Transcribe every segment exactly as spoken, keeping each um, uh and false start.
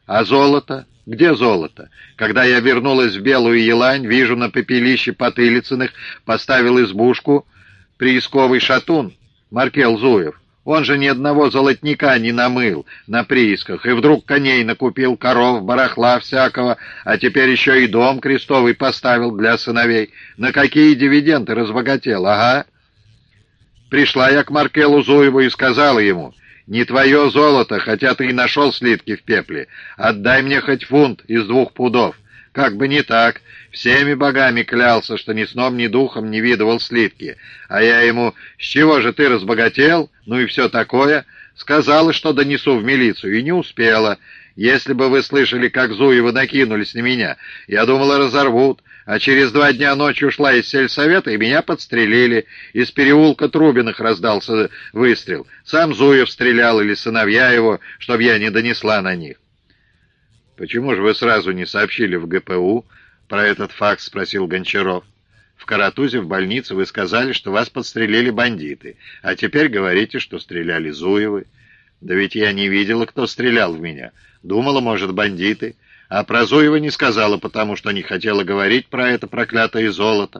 А золото? Где золото? Когда я вернулась в Белую Елань, вижу на пепелище Потылицыных поставил избушку приисковый шатун Маркел Зуев. Он же ни одного золотника не намыл на приисках, и вдруг коней накупил, коров, барахла всякого, а теперь еще и дом крестовый поставил для сыновей. На какие дивиденды разбогател, ага. Пришла я к Маркелу Зуеву и сказала ему: «Не твое золото, хотя ты и нашел слитки в пепле. Отдай мне хоть фунт из двух пудов». Как бы не так. Всеми богами клялся, что ни сном, ни духом не видывал слитки. А я ему: «С чего же ты разбогател?» Ну и все такое. Сказала, что донесу в милицию, и не успела. Если бы вы слышали, как Зуевы накинулись на меня, я думала, разорвут. А через два дня ночью ушла из сельсовета, и меня подстрелили. Из переулка Трубиных раздался выстрел. Сам Зуев стрелял или сыновья его, чтоб я не донесла на них. «Почему же вы сразу не сообщили в гэ пэ у про этот факт?» — спросил Гончаров. «В Каратузе, в больнице, вы сказали, что вас подстрелили бандиты, а теперь говорите, что стреляли Зуевы. Да ведь я не видела, кто стрелял в меня. Думала, может, бандиты. А про Зуева не сказала, потому что не хотела говорить про это проклятое золото».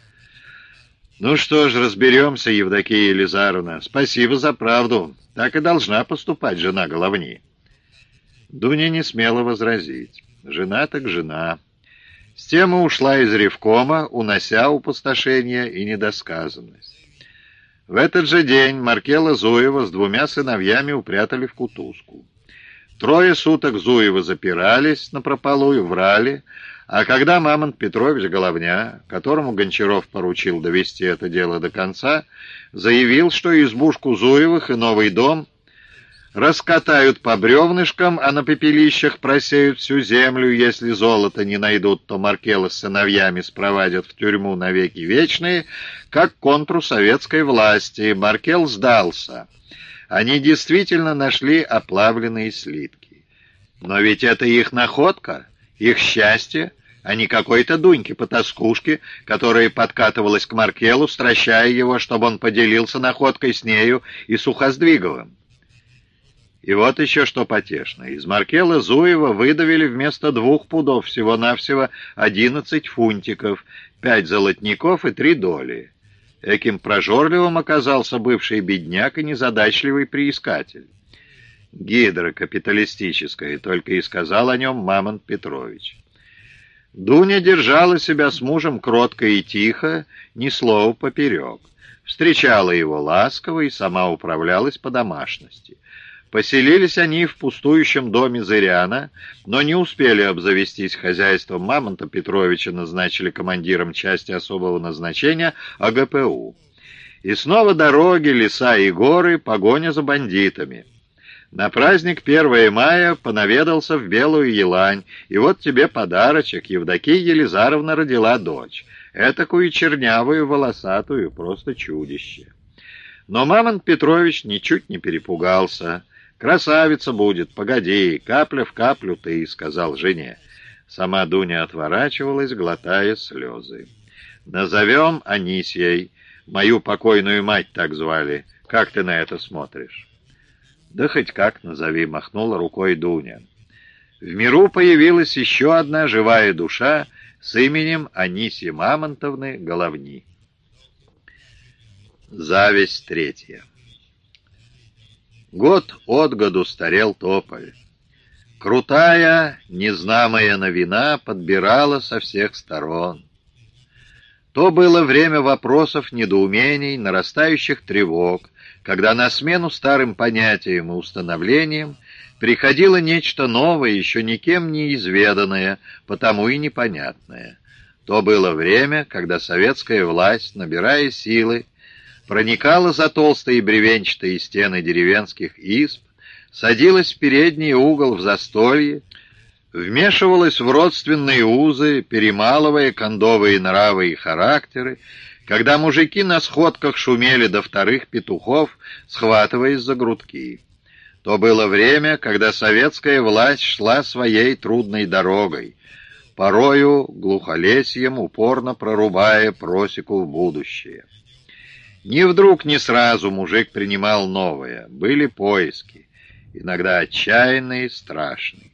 «Ну что ж, разберемся, Евдокия Елизаровна. Спасибо за правду. Так и должна поступать жена Головни». Дуня не смела возразить. Жена так жена. С тем и ушла из ревкома, унося опустошение и недосказанность. В этот же день Маркела Зуева с двумя сыновьями упрятали в кутузку. Трое суток Зуевы запирались напропалую, врали, а когда Мамонт Петрович Головня, которому Гончаров поручил довести это дело до конца, заявил, что избушку Зуевых и новый дом раскатают по бревнышкам, а на пепелищах просеют всю землю. Если золото не найдут, то Маркела с сыновьями спровадят в тюрьму навеки вечные, как контру советской власти. Маркел сдался. Они действительно нашли оплавленные слитки. Но ведь это их находка, их счастье, а не какой-то Дуньки-потаскушки, которая подкатывалась к Маркелу, стращая его, чтобы он поделился находкой с нею и Сухоздвиговым. И вот еще что потешно. Из Маркела Зуева выдавили вместо двух пудов всего-навсего одиннадцать фунтиков, пять золотников и три доли. Эким прожорливым оказался бывший бедняк и незадачливый приискатель. Гидра капиталистическая, только и сказал о нем Мамонт Петрович. Дуня держала себя с мужем кротко и тихо, ни слова поперек. Встречала его ласково и сама управлялась по домашности. Поселились они в пустующем доме Зыряна, но не успели обзавестись хозяйством. Мамонта Петровича назначили командиром части особого назначения а гэ пэ у. И снова дороги, леса и горы, погоня за бандитами. На праздник первого мая понаведался в Белую Елань, и вот тебе подарочек. Евдокия Елизаровна родила дочь. Этакую чернявую, волосатую, просто чудище. Но Мамонт Петрович ничуть не перепугался. «Красавица будет, погоди, капля в каплю ты», — сказал жене. Сама Дуня отворачивалась, глотая слезы. «Назовем Анисьей. Мою покойную мать так звали. Как ты на это смотришь?» «Да хоть как назови», — махнула рукой Дуня. В миру появилась еще одна живая душа с именем Анисьи Мамонтовны Головни. Зависть третья. Год от году старел тополь. Крутая, незнамая новина подбирала со всех сторон. То было время вопросов, недоумений, нарастающих тревог, когда на смену старым понятиям и установлениям приходило нечто новое, еще никем не изведанное, потому и непонятное. То было время, когда советская власть, набирая силы, проникала за толстые бревенчатые стены деревенских изб, садилась в передний угол в застолье, вмешивалась в родственные узы, перемалывая кондовые нравы и характеры, когда мужики на сходках шумели до вторых петухов, схватываясь за грудки. То было время, когда советская власть шла своей трудной дорогой, порою глухолесьем упорно прорубая просеку в будущее. Ни вдруг, ни сразу мужик принимал новое. Были поиски, иногда отчаянные, страшные.